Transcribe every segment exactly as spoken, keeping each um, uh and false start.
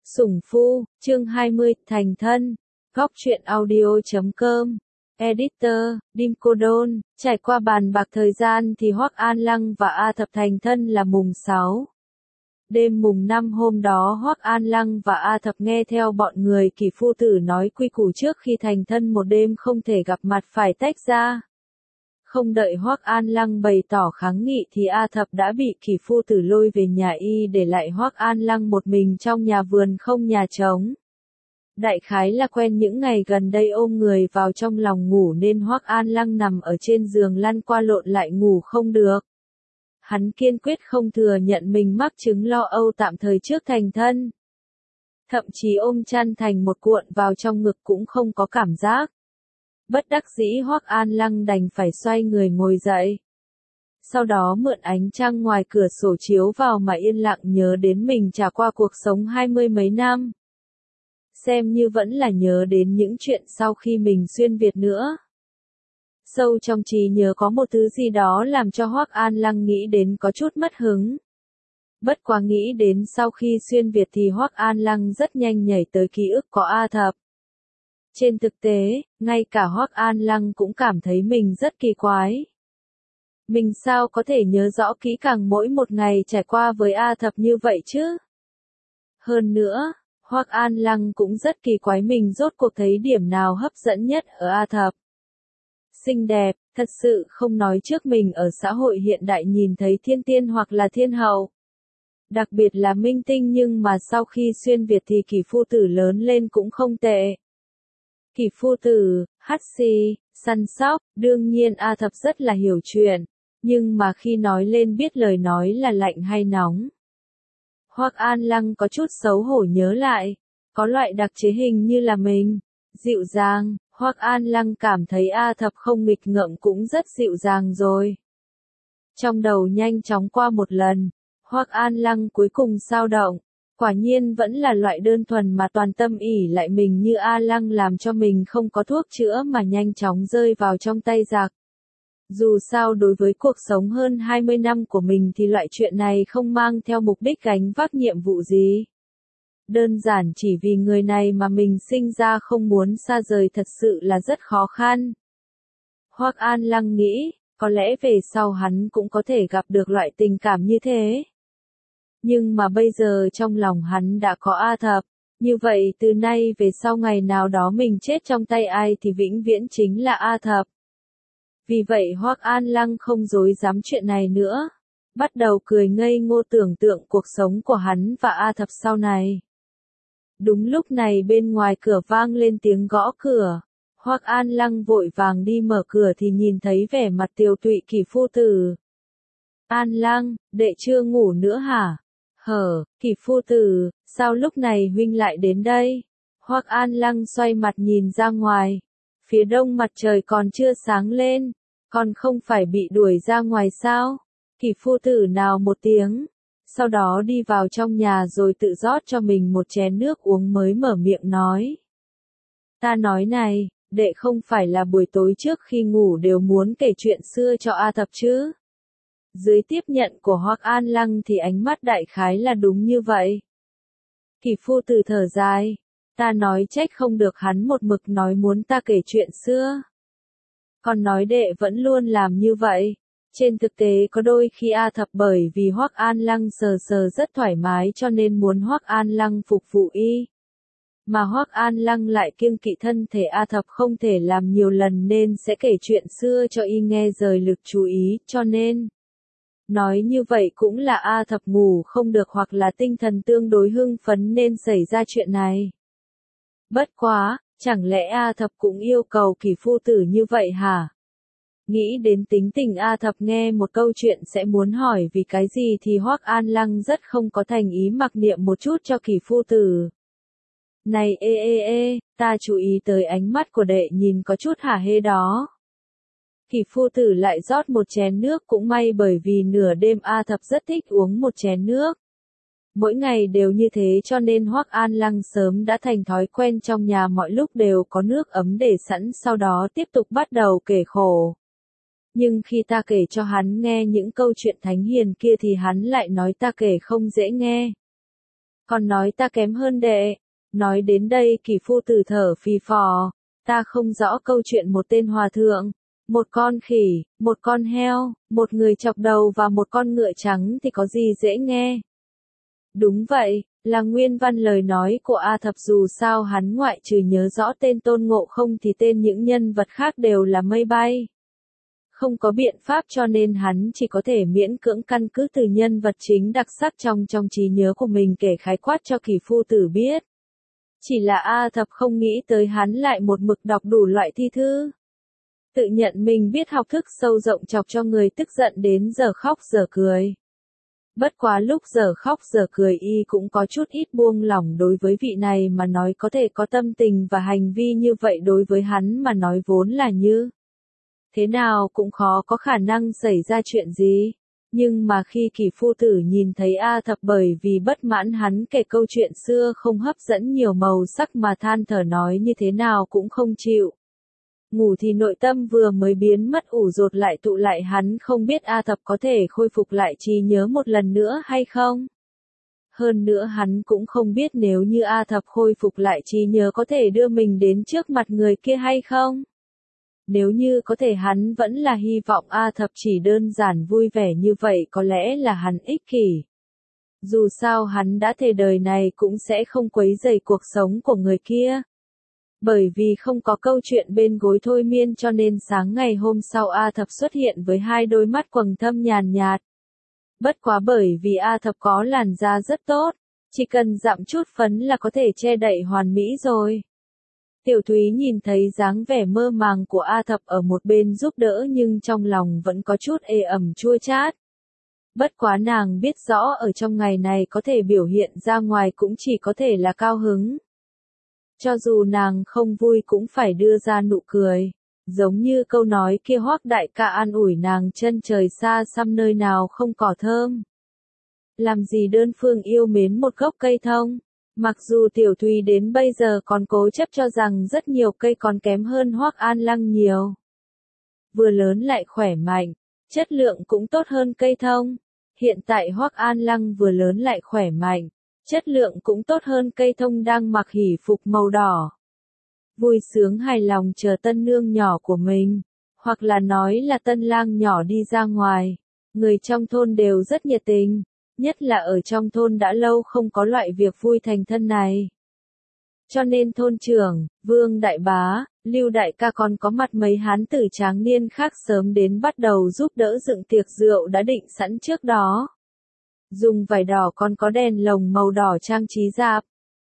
Sủng Phu, chương hai mươi, Thành Thân, Góc truyện audio chấm com, Editor, Dim Cô Đôn, trải qua bàn bạc thời gian thì Hoắc An Lăng và A Thập thành thân là mùng sáu. Đêm mùng năm hôm đó Hoắc An Lăng và A Thập nghe theo bọn người Kỷ phu tử nói quy củ trước khi thành thân một đêm không thể gặp mặt phải tách ra. Không đợi Hoắc An Lăng bày tỏ kháng nghị thì A Thập đã bị Kỷ phu tử lôi về nhà y để lại Hoắc An Lăng một mình trong nhà vườn không nhà trống. Đại khái là quen những ngày gần đây ôm người vào trong lòng ngủ nên Hoắc An Lăng nằm ở trên giường lăn qua lộn lại ngủ không được. Hắn kiên quyết không thừa nhận mình mắc chứng lo âu tạm thời trước thành thân. Thậm chí ôm chăn thành một cuộn vào trong ngực cũng không có cảm giác. Bất đắc dĩ Hoắc An Lăng đành phải xoay người ngồi dậy. Sau đó mượn ánh trăng ngoài cửa sổ chiếu vào mà yên lặng nhớ đến mình trải qua cuộc sống hai mươi mấy năm. Xem như vẫn là nhớ đến những chuyện sau khi mình xuyên Việt nữa. Sâu trong trí nhớ có một thứ gì đó làm cho Hoắc An Lăng nghĩ đến có chút mất hứng. Bất quá nghĩ đến sau khi xuyên Việt thì Hoắc An Lăng rất nhanh nhảy tới ký ức có A Thập. Trên thực tế, ngay cả Hoắc An Lăng cũng cảm thấy mình rất kỳ quái. Mình sao có thể nhớ rõ kỹ càng mỗi một ngày trải qua với A Thập như vậy chứ? Hơn nữa, Hoắc An Lăng cũng rất kỳ quái mình rốt cuộc thấy điểm nào hấp dẫn nhất ở A Thập. Xinh đẹp, thật sự không nói trước mình ở xã hội hiện đại nhìn thấy thiên tiên hoặc là thiên hậu. Đặc biệt là minh tinh nhưng mà sau khi xuyên Việt thì Kỷ phu tử lớn lên cũng không tệ. Kỷ phu tử, hắt xì, săn sóc, đương nhiên A Thập rất là hiểu chuyện, nhưng mà khi nói lên biết lời nói là lạnh hay nóng. Hoắc An Lăng có chút xấu hổ nhớ lại, có loại đặc chế hình như là mình, dịu dàng, Hoắc An Lăng cảm thấy A Thập không nghịch ngợm cũng rất dịu dàng rồi. Trong đầu nhanh chóng qua một lần, Hoắc An Lăng cuối cùng dao động. Quả nhiên vẫn là loại đơn thuần mà toàn tâm ỷ lại mình như A Lăng làm cho mình không có thuốc chữa mà nhanh chóng rơi vào trong tay giặc. Dù sao đối với cuộc sống hơn hai mươi năm của mình thì loại chuyện này không mang theo mục đích gánh vác nhiệm vụ gì. Đơn giản chỉ vì người này mà mình sinh ra không muốn xa rời thật sự là rất khó khăn. Hoắc An Lăng nghĩ, có lẽ về sau hắn cũng có thể gặp được loại tình cảm như thế. Nhưng mà bây giờ trong lòng hắn đã có A Thập, như vậy từ nay về sau ngày nào đó mình chết trong tay ai thì vĩnh viễn chính là A Thập. Vì vậy Hoắc An Lăng không dối dám chuyện này nữa, bắt đầu cười ngây ngô tưởng tượng cuộc sống của hắn và A Thập sau này. Đúng lúc này bên ngoài cửa vang lên tiếng gõ cửa, Hoắc An Lăng vội vàng đi mở cửa thì nhìn thấy vẻ mặt tiều tụy Kỷ phu tử. An Lăng, đệ chưa ngủ nữa hả? Hở, Kỷ phu tử, sao lúc này huynh lại đến đây? Hoắc An Lăng xoay mặt nhìn ra ngoài. Phía đông mặt trời còn chưa sáng lên, còn không phải bị đuổi ra ngoài sao? Kỷ phu tử nào một tiếng, sau đó đi vào trong nhà rồi tự rót cho mình một chén nước uống mới mở miệng nói. Ta nói này, đệ không phải là buổi tối trước khi ngủ đều muốn kể chuyện xưa cho A Thập chứ? Dưới tiếp nhận của Hoắc An Lăng thì ánh mắt đại khái là đúng như vậy. Kỷ phu tử thở dài, ta nói trách không được hắn một mực nói muốn ta kể chuyện xưa. Còn nói đệ vẫn luôn làm như vậy. Trên thực tế có đôi khi A Thập bởi vì Hoắc An Lăng sờ sờ rất thoải mái cho nên muốn Hoắc An Lăng phục vụ y. Mà Hoắc An Lăng lại kiêng kỵ thân thể A Thập không thể làm nhiều lần nên sẽ kể chuyện xưa cho y nghe rời lực chú ý, cho nên nói như vậy cũng là A Thập ngủ không được hoặc là tinh thần tương đối hưng phấn nên xảy ra chuyện này. Bất quá, chẳng lẽ A Thập cũng yêu cầu Kỷ phu tử như vậy hả? Nghĩ đến tính tình A Thập nghe một câu chuyện sẽ muốn hỏi vì cái gì thì Hoắc An Lăng rất không có thành ý mặc niệm một chút cho Kỷ phu tử. Này ê ê ê, ta chú ý tới ánh mắt của đệ nhìn có chút hả hê đó. Kỷ phu tử lại rót một chén nước cũng may bởi vì nửa đêm A Thập rất thích uống một chén nước. Mỗi ngày đều như thế cho nên Hoắc An Lăng sớm đã thành thói quen trong nhà mọi lúc đều có nước ấm để sẵn sau đó tiếp tục bắt đầu kể khổ. Nhưng khi ta kể cho hắn nghe những câu chuyện thánh hiền kia thì hắn lại nói ta kể không dễ nghe. Còn nói ta kém hơn đệ. Nói đến đây Kỳ phu tử thở phì phò, ta không rõ câu chuyện một tên hòa thượng, một con khỉ, một con heo, một người chọc đầu và một con ngựa trắng thì có gì dễ nghe. Đúng vậy, là nguyên văn lời nói của A Thập, dù sao hắn ngoại trừ nhớ rõ tên Tôn Ngộ Không thì tên những nhân vật khác đều là mây bay. Không có biện pháp cho nên hắn chỉ có thể miễn cưỡng căn cứ từ nhân vật chính đặc sắc trong trong trí nhớ của mình kể khái quát cho Kỳ phu tử biết. Chỉ là A Thập không nghĩ tới hắn lại một mực đọc đủ loại thi thư. Tự nhận mình biết học thức sâu rộng chọc cho người tức giận đến giờ khóc giờ cười. Bất quá lúc giờ khóc giờ cười y cũng có chút ít buông lỏng đối với vị này mà nói, có thể có tâm tình và hành vi như vậy đối với hắn mà nói vốn là như thế nào cũng khó có khả năng xảy ra chuyện gì. Nhưng mà khi Kỳ phu tử nhìn thấy A Thập bởi vì bất mãn hắn kể câu chuyện xưa không hấp dẫn nhiều màu sắc mà than thở nói như thế nào cũng không chịu ngủ thì nội tâm vừa mới biến mất ủ rột lại tụ lại, hắn không biết A Thập có thể khôi phục lại trí nhớ một lần nữa hay không. Hơn nữa hắn cũng không biết nếu như A Thập khôi phục lại trí nhớ có thể đưa mình đến trước mặt người kia hay không. Nếu như có thể hắn vẫn là hy vọng A Thập chỉ đơn giản vui vẻ như vậy, có lẽ là hắn ích kỷ. Dù sao hắn đã thề đời này cũng sẽ không quấy rầy cuộc sống của người kia. Bởi vì không có câu chuyện bên gối thôi miên cho nên sáng ngày hôm sau A Thập xuất hiện với hai đôi mắt quầng thâm nhàn nhạt. Bất quá bởi vì A Thập có làn da rất tốt, chỉ cần dặm chút phấn là có thể che đậy hoàn mỹ rồi. Tiểu Thúy nhìn thấy dáng vẻ mơ màng của A Thập ở một bên giúp đỡ nhưng trong lòng vẫn có chút ê ẩm chua chát. Bất quá nàng biết rõ ở trong ngày này có thể biểu hiện ra ngoài cũng chỉ có thể là cao hứng. Cho dù nàng không vui cũng phải đưa ra nụ cười. Giống như câu nói kia Hoắc đại ca an ủi nàng, chân trời xa xăm nơi nào không cỏ thơm. Làm gì đơn phương yêu mến một gốc cây thông. Mặc dù Tiểu Thúy đến bây giờ còn cố chấp cho rằng rất nhiều cây còn kém hơn Hoắc An Lăng nhiều. Vừa lớn lại khỏe mạnh, chất lượng cũng tốt hơn cây thông. Hiện tại Hoắc An Lăng vừa lớn lại khỏe mạnh, chất lượng cũng tốt hơn cây thông đang mặc hỷ phục màu đỏ. Vui sướng hài lòng chờ tân nương nhỏ của mình, hoặc là nói là tân lang nhỏ đi ra ngoài. Người trong thôn đều rất nhiệt tình, nhất là ở trong thôn đã lâu không có loại việc vui thành thân này. Cho nên thôn trưởng, Vương Đại Bá, Lưu Đại Ca còn có mặt mấy hán tử tráng niên khác sớm đến bắt đầu giúp đỡ dựng tiệc rượu đã định sẵn trước đó. Dùng vải đỏ còn có đèn lồng màu đỏ trang trí rạp.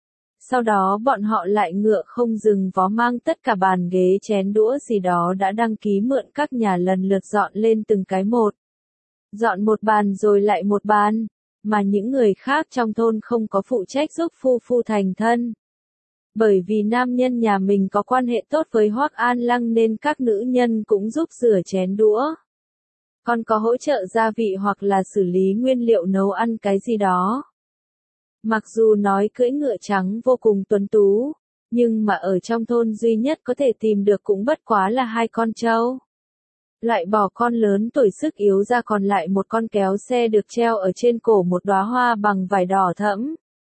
Sau đó bọn họ lại ngựa không dừng vó mang tất cả bàn ghế chén đũa gì đó đã đăng ký mượn các nhà lần lượt dọn lên từng cái một. Dọn một bàn rồi lại một bàn, mà những người khác trong thôn không có phụ trách giúp phu phu thành thân. Bởi vì nam nhân nhà mình có quan hệ tốt với Hoắc An Lăng nên các nữ nhân cũng giúp rửa chén đũa. Còn có hỗ trợ gia vị hoặc là xử lý nguyên liệu nấu ăn cái gì đó. Mặc dù nói cưỡi ngựa trắng vô cùng tuấn tú, nhưng mà ở trong thôn duy nhất có thể tìm được cũng bất quá là hai con trâu. Loại bỏ con lớn tuổi sức yếu ra còn lại một con kéo xe được treo ở trên cổ một đóa hoa bằng vải đỏ thẫm.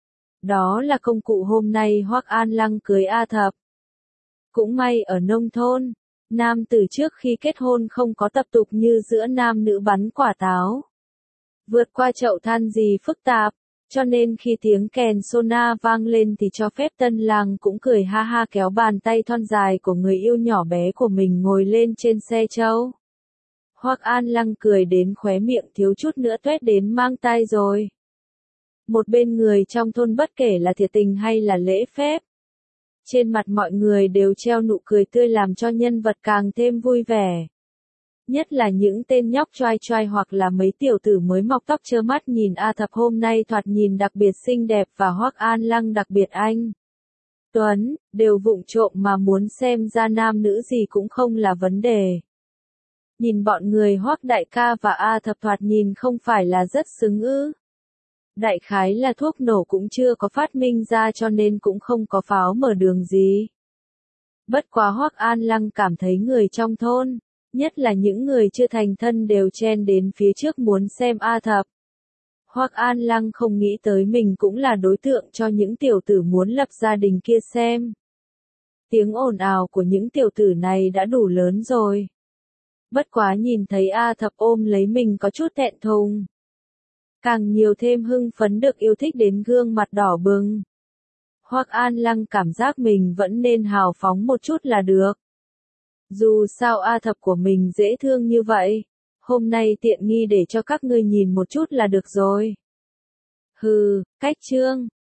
Đó là công cụ hôm nay Hoắc An Lăng cưới A Thập. Cũng may ở nông thôn, nam tử trước khi kết hôn không có tập tục như giữa nam nữ bắn quả táo. Vượt qua chậu than gì phức tạp, cho nên khi tiếng kèn sona vang lên thì cho phép tân lang cũng cười ha ha kéo bàn tay thon dài của người yêu nhỏ bé của mình ngồi lên trên xe trâu. Hoắc An Lăng cười đến khóe miệng thiếu chút nữa tuét đến mang tai rồi. Một bên người trong thôn bất kể là thiệt tình hay là lễ phép, trên mặt mọi người đều treo nụ cười tươi làm cho nhân vật càng thêm vui vẻ. Nhất là những tên nhóc choai choai hoặc là mấy tiểu tử mới mọc tóc trơ mắt nhìn A Thập hôm nay thoạt nhìn đặc biệt xinh đẹp và Hoắc An Lăng đặc biệt anh tuấn, đều vụng trộm mà muốn xem ra nam nữ gì cũng không là vấn đề. Nhìn bọn người Hoắc đại ca và A Thập thoạt nhìn không phải là rất xứng ư. Đại khái là thuốc nổ cũng chưa có phát minh ra cho nên cũng không có pháo mở đường gì. Bất quá Hoắc An Lăng cảm thấy người trong thôn, nhất là những người chưa thành thân đều chen đến phía trước muốn xem A Thập. Hoắc An Lăng không nghĩ tới mình cũng là đối tượng cho những tiểu tử muốn lập gia đình kia xem. Tiếng ồn ào của những tiểu tử này đã đủ lớn rồi. Bất quá nhìn thấy A Thập ôm lấy mình có chút thẹn thùng. Càng nhiều thêm hưng phấn được yêu thích đến gương mặt đỏ bừng. Hoắc An Lăng cảm giác mình vẫn nên hào phóng một chút là được. Dù sao A Thập của mình dễ thương như vậy. Hôm nay tiện nghi để cho các ngươi nhìn một chút là được rồi. Hừ, cách chương.